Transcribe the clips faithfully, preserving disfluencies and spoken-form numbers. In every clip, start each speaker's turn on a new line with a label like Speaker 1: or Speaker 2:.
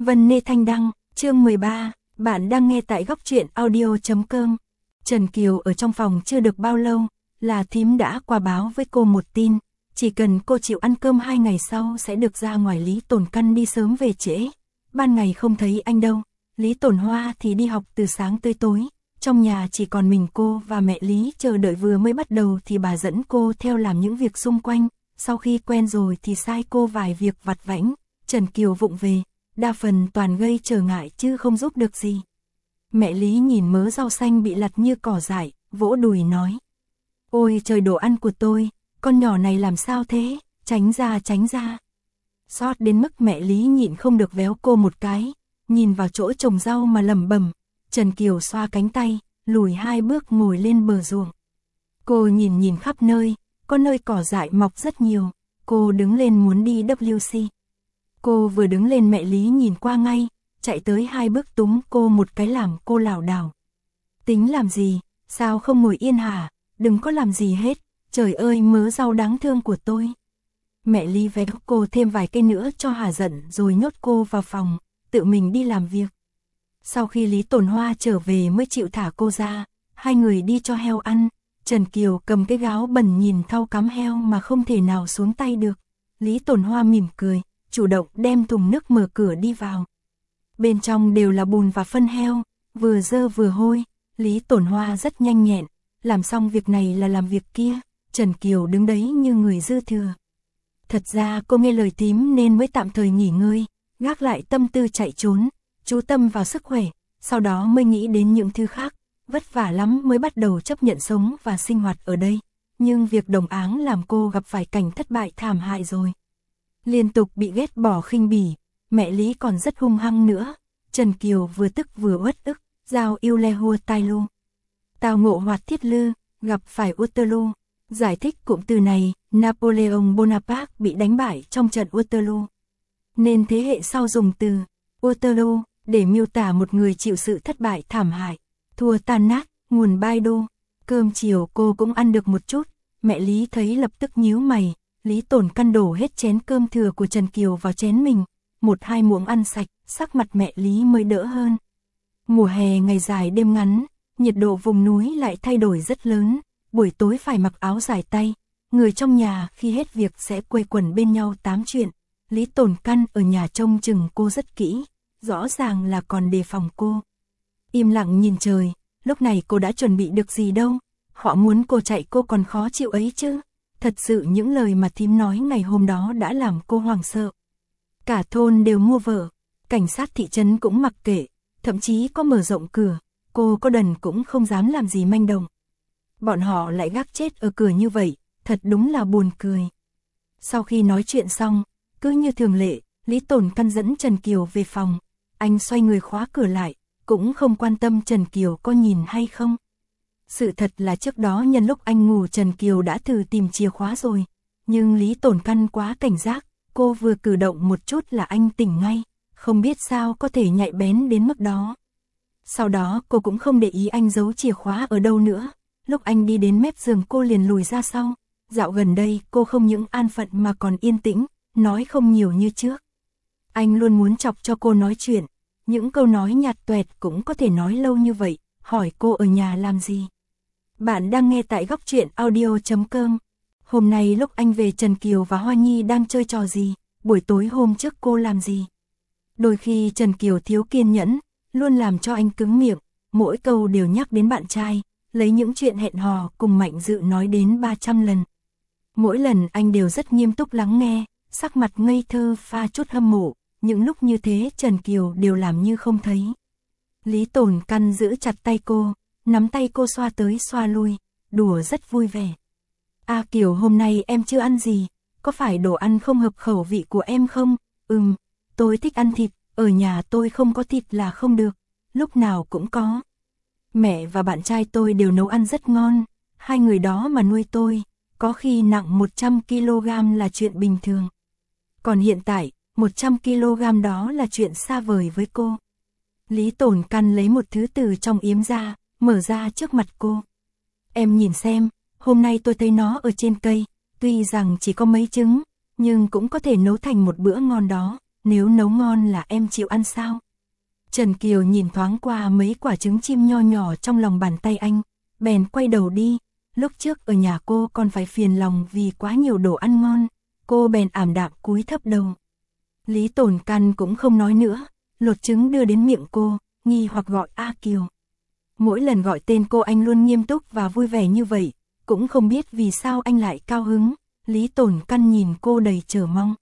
Speaker 1: Vân Nê Thanh Đăng, chương mười ba, bạn đang nghe tại góc truyện audio.com. Trần Kiều ở trong phòng chưa được bao lâu, là thím đã qua báo với cô một tin, chỉ cần cô chịu ăn cơm hai ngày sau sẽ được ra ngoài. Lý Tồn Căn đi sớm về trễ, ban ngày không thấy anh đâu, Lý Tồn Hoa thì đi học từ sáng tới tối, trong nhà chỉ còn mình cô và mẹ Lý. Chờ đợi vừa mới bắt đầu thì bà dẫn cô theo làm những việc xung quanh, sau khi quen rồi thì sai cô vài việc vặt vãnh. Trần Kiều vụng về, đa phần toàn gây trở ngại chứ không giúp được gì. Mẹ Lý nhìn mớ rau xanh bị lặt như cỏ dại, vỗ đùi nói: "Ôi trời, đồ ăn của tôi, con nhỏ này làm sao thế, tránh ra tránh ra." Xót đến mức mẹ Lý nhịn không được véo cô một cái, nhìn vào chỗ trồng rau mà lẩm bẩm. Trần Kiều xoa cánh tay, lùi hai bước ngồi lên bờ ruộng. Cô nhìn nhìn khắp nơi, có nơi cỏ dại mọc rất nhiều, cô đứng lên muốn đi vê kép xê. Cô vừa đứng lên mẹ Lý nhìn qua ngay, chạy tới hai bước túm cô một cái làm cô lảo đảo. "Tính làm gì, sao không ngồi yên hả, đừng có làm gì hết, trời ơi mớ rau đáng thương của tôi." Mẹ Lý véo cô thêm vài cây nữa cho hả giận rồi nhốt cô vào phòng, tự mình đi làm việc. Sau khi Lý Tồn Hoa trở về mới chịu thả cô ra, hai người đi cho heo ăn. Trần Kiều cầm cái gáo bẩn nhìn thau cắm heo mà không thể nào xuống tay được. Lý Tồn Hoa mỉm cười, chủ động đem thùng nước mở cửa đi vào. Bên trong đều là bùn và phân heo, vừa dơ vừa hôi. Lý Tồn Hoa rất nhanh nhẹn, làm xong việc này là làm việc kia. Trần Kiều đứng đấy như người dư thừa. Thật ra cô nghe lời thím nên mới tạm thời nghỉ ngơi, gác lại tâm tư chạy trốn, chú tâm vào sức khỏe, sau đó mới nghĩ đến những thứ khác. Vất vả lắm mới bắt đầu chấp nhận sống và sinh hoạt ở đây, nhưng việc đồng áng làm cô gặp phải cảnh thất bại thảm hại rồi. Liên tục bị ghét bỏ khinh bỉ, mẹ Lý còn rất hung hăng nữa. Trần Kiều vừa tức vừa uất ức, giao yêu le hua tai lu. Tào ngộ hoạt thiết lư, gặp phải Waterloo. Giải thích cụm từ này, Napoleon Bonaparte bị đánh bại trong trận Waterloo, nên thế hệ sau dùng từ Waterloo để miêu tả một người chịu sự thất bại thảm hại, thua tan nát. Nguồn Baidu. Cơm chiều cô cũng ăn được một chút, mẹ Lý thấy lập tức nhíu mày. Lý Tồn Căn đổ hết chén cơm thừa của Trần Kiều vào chén mình, một hai muỗng ăn sạch, sắc mặt mẹ Lý mới đỡ hơn. Mùa hè ngày dài đêm ngắn, nhiệt độ vùng núi lại thay đổi rất lớn, buổi tối phải mặc áo dài tay, người trong nhà khi hết việc sẽ quây quần bên nhau tám chuyện. Lý Tồn Căn ở nhà trông chừng cô rất kỹ, rõ ràng là còn đề phòng cô. Im lặng nhìn trời, lúc này cô đã chuẩn bị được gì đâu, họ muốn cô chạy cô còn khó chịu ấy chứ. Thật sự những lời mà thím nói ngày hôm đó đã làm cô hoảng sợ. Cả thôn đều mua vợ, cảnh sát thị trấn cũng mặc kệ, thậm chí có mở rộng cửa, cô có đần cũng không dám làm gì manh động. Bọn họ lại gác chết ở cửa như vậy, thật đúng là buồn cười. Sau khi nói chuyện xong, cứ như thường lệ, Lý Tồn Căn dẫn Trần Kiều về phòng, anh xoay người khóa cửa lại, cũng không quan tâm Trần Kiều có nhìn hay không. Sự thật là trước đó nhân lúc anh ngủ Trần Kiều đã thử tìm chìa khóa rồi, nhưng Lý Tồn Căn quá cảnh giác, cô vừa cử động một chút là anh tỉnh ngay, không biết sao có thể nhạy bén đến mức đó. Sau đó cô cũng không để ý anh giấu chìa khóa ở đâu nữa, lúc anh đi đến mép giường cô liền lùi ra sau. Dạo gần đây cô không những an phận mà còn yên tĩnh, nói không nhiều như trước. Anh luôn muốn chọc cho cô nói chuyện, những câu nói nhạt toẹt cũng có thể nói lâu như vậy, hỏi cô ở nhà làm gì. Bạn đang nghe tại góc truyện audio.com. Hôm nay lúc anh về Trần Kiều và Hoa Nhi đang chơi trò gì, buổi tối hôm trước cô làm gì. Đôi khi Trần Kiều thiếu kiên nhẫn, luôn làm cho anh cứng miệng, mỗi câu đều nhắc đến bạn trai, lấy những chuyện hẹn hò cùng Mạnh Dự nói đến ba trăm lần. Mỗi lần anh đều rất nghiêm túc lắng nghe, sắc mặt ngây thơ pha chút hâm mộ, những lúc như thế Trần Kiều đều làm như không thấy. Lý Tồn Căn giữ chặt tay cô, nắm tay cô xoa tới xoa lui, đùa rất vui vẻ. "A Kiều, hôm nay em chưa ăn gì, có phải đồ ăn không hợp khẩu vị của em không?" "Ừm, tôi thích ăn thịt, ở nhà tôi không có thịt là không được, lúc nào cũng có. Mẹ và bạn trai tôi đều nấu ăn rất ngon, hai người đó mà nuôi tôi, có khi nặng một trăm ki lô gam là chuyện bình thường. Còn hiện tại, một trăm ki lô gam đó là chuyện xa vời với cô." Lý Tồn Căn lấy một thứ từ trong yếm ra, mở ra trước mặt cô. "Em nhìn xem, hôm nay tôi thấy nó ở trên cây, tuy rằng chỉ có mấy trứng, nhưng cũng có thể nấu thành một bữa ngon đó, nếu nấu ngon là em chịu ăn sao? Trần Kiều nhìn thoáng qua mấy quả trứng chim nho nhỏ trong lòng bàn tay anh, bèn quay đầu đi. Lúc trước ở nhà cô còn phải phiền lòng vì quá nhiều đồ ăn ngon, cô bèn ảm đạm cúi thấp đầu. Lý Tồn Căn cũng không nói nữa, lột trứng đưa đến miệng cô, nghi hoặc gọi A Kiều. Mỗi lần gọi tên cô anh luôn nghiêm túc và vui vẻ như vậy, cũng không biết vì sao anh lại cao hứng. Lý Tồn Căn nhìn cô đầy chờ mong.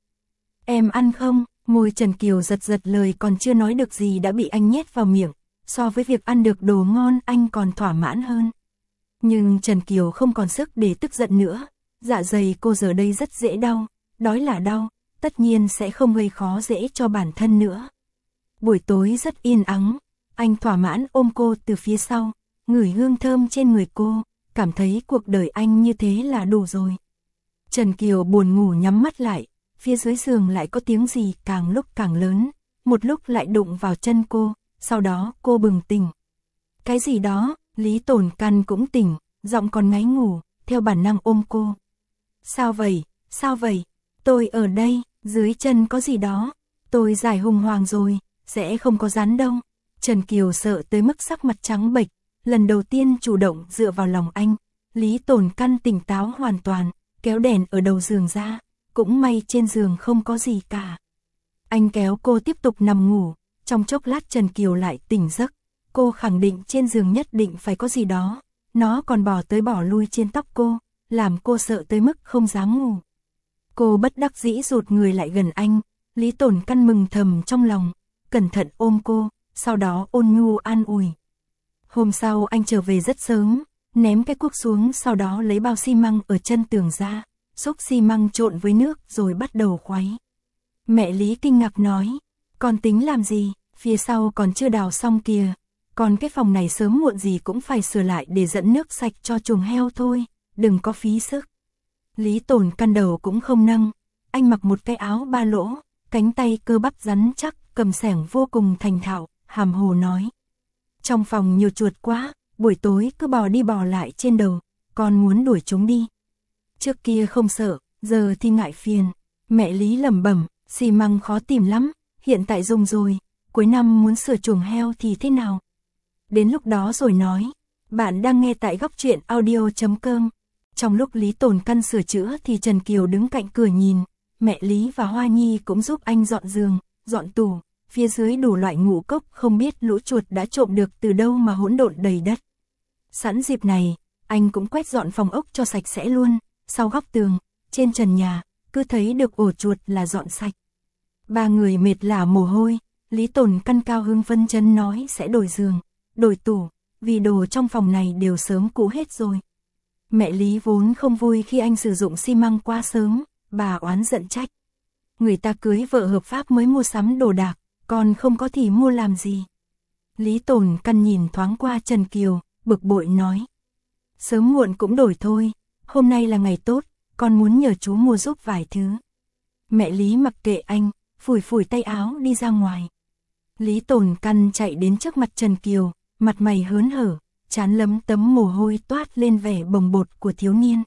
Speaker 1: Em ăn không? Môi Trần Kiều giật giật, lời còn chưa nói được gì đã bị anh nhét vào miệng. So với việc ăn được đồ ngon anh còn thỏa mãn hơn. Nhưng Trần Kiều không còn sức để tức giận nữa. Dạ dày cô giờ đây rất dễ đau, đói là đau, tất nhiên sẽ không gây khó dễ cho bản thân nữa. Buổi tối rất yên ắng, anh thỏa mãn ôm cô từ phía sau, ngửi hương thơm trên người cô, cảm thấy cuộc đời anh như thế là đủ rồi. Trần Kiều buồn ngủ nhắm mắt lại, phía dưới giường lại có tiếng gì càng lúc càng lớn, một lúc lại đụng vào chân cô, sau đó cô bừng tỉnh. Cái gì đó? Lý Tồn Căn cũng tỉnh, giọng còn ngáy ngủ, theo bản năng ôm cô. Sao vậy? Sao vậy? Tôi ở đây, dưới chân có gì đó, tôi giải hùng hoàng rồi, sẽ không có rắn đâu. Trần Kiều sợ tới mức sắc mặt trắng bệch, lần đầu tiên chủ động dựa vào lòng anh. Lý Tồn Căn tỉnh táo hoàn toàn, kéo đèn ở đầu giường ra, cũng may trên giường không có gì cả. Anh kéo cô tiếp tục nằm ngủ, trong chốc lát Trần Kiều lại tỉnh giấc, cô khẳng định trên giường nhất định phải có gì đó, nó còn bỏ tới bỏ lui trên tóc cô, làm cô sợ tới mức không dám ngủ. Cô bất đắc dĩ rụt người lại gần anh, Lý Tồn Căn mừng thầm trong lòng, cẩn thận ôm cô, sau đó ôn nhu an ủi. Hôm sau anh trở về rất sớm, ném cái cuốc xuống, sau đó lấy bao xi măng ở chân tường ra, xúc xi măng trộn với nước rồi bắt đầu khuấy. Mẹ Lý kinh ngạc nói, con tính làm gì, phía sau còn chưa đào xong kìa, còn cái phòng này sớm muộn gì cũng phải sửa lại để dẫn nước sạch cho chuồng heo thôi, đừng có phí sức. Lý Tồn Căn đầu cũng không nâng, anh mặc một cái áo ba lỗ, cánh tay cơ bắp rắn chắc, cầm xẻng vô cùng thành thạo, hàm hồ nói. Trong phòng nhiều chuột quá, buổi tối cứ bò đi bò lại trên đầu, con muốn đuổi chúng đi. Trước kia không sợ, giờ thì ngại phiền. Mẹ Lý lẩm bẩm, xi măng khó tìm lắm, hiện tại dùng rồi, cuối năm muốn sửa chuồng heo thì thế nào? Đến lúc đó rồi nói. Bạn đang nghe tại góc truyện audio chấm com. Trong lúc Lý Tồn Căn sửa chữa thì Trần Kiều đứng cạnh cửa nhìn, mẹ Lý và Hoa Nhi cũng giúp anh dọn giường, dọn tủ, phía dưới đủ loại ngũ cốc không biết lũ chuột đã trộm được từ đâu mà hỗn độn đầy đất. Sẵn dịp này, anh cũng quét dọn phòng ốc cho sạch sẽ luôn, sau góc tường, trên trần nhà, cứ thấy được ổ chuột là dọn sạch. Ba người mệt lả mồ hôi, Lý Tồn Căn cao hưng phân chấn nói sẽ đổi giường, đổi tủ, vì đồ trong phòng này đều sớm cũ hết rồi. Mẹ Lý vốn không vui khi anh sử dụng xi măng quá sớm, bà oán giận trách. Người ta cưới vợ hợp pháp mới mua sắm đồ đạc, còn không có thì mua làm gì. Lý Tồn Căn nhìn thoáng qua Trần Kiều, bực bội nói. Sớm muộn cũng đổi thôi, hôm nay là ngày tốt, con muốn nhờ chú mua giúp vài thứ. Mẹ Lý mặc kệ anh, phủi phủi tay áo đi ra ngoài. Lý Tồn Căn chạy đến trước mặt Trần Kiều, mặt mày hớn hở, trán lấm tấm mồ hôi toát lên vẻ bồng bột của thiếu niên.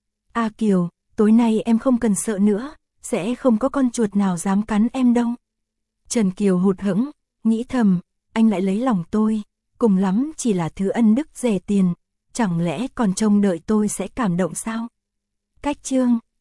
Speaker 1: A Kiều, tối nay em không cần sợ nữa, sẽ không có con chuột nào dám cắn em đâu. Trần Kiều hụt hẫng, nghĩ thầm, anh lại lấy lòng tôi, cùng lắm chỉ là thứ ân đức rẻ tiền, chẳng lẽ còn trông đợi tôi sẽ cảm động sao? Cách chương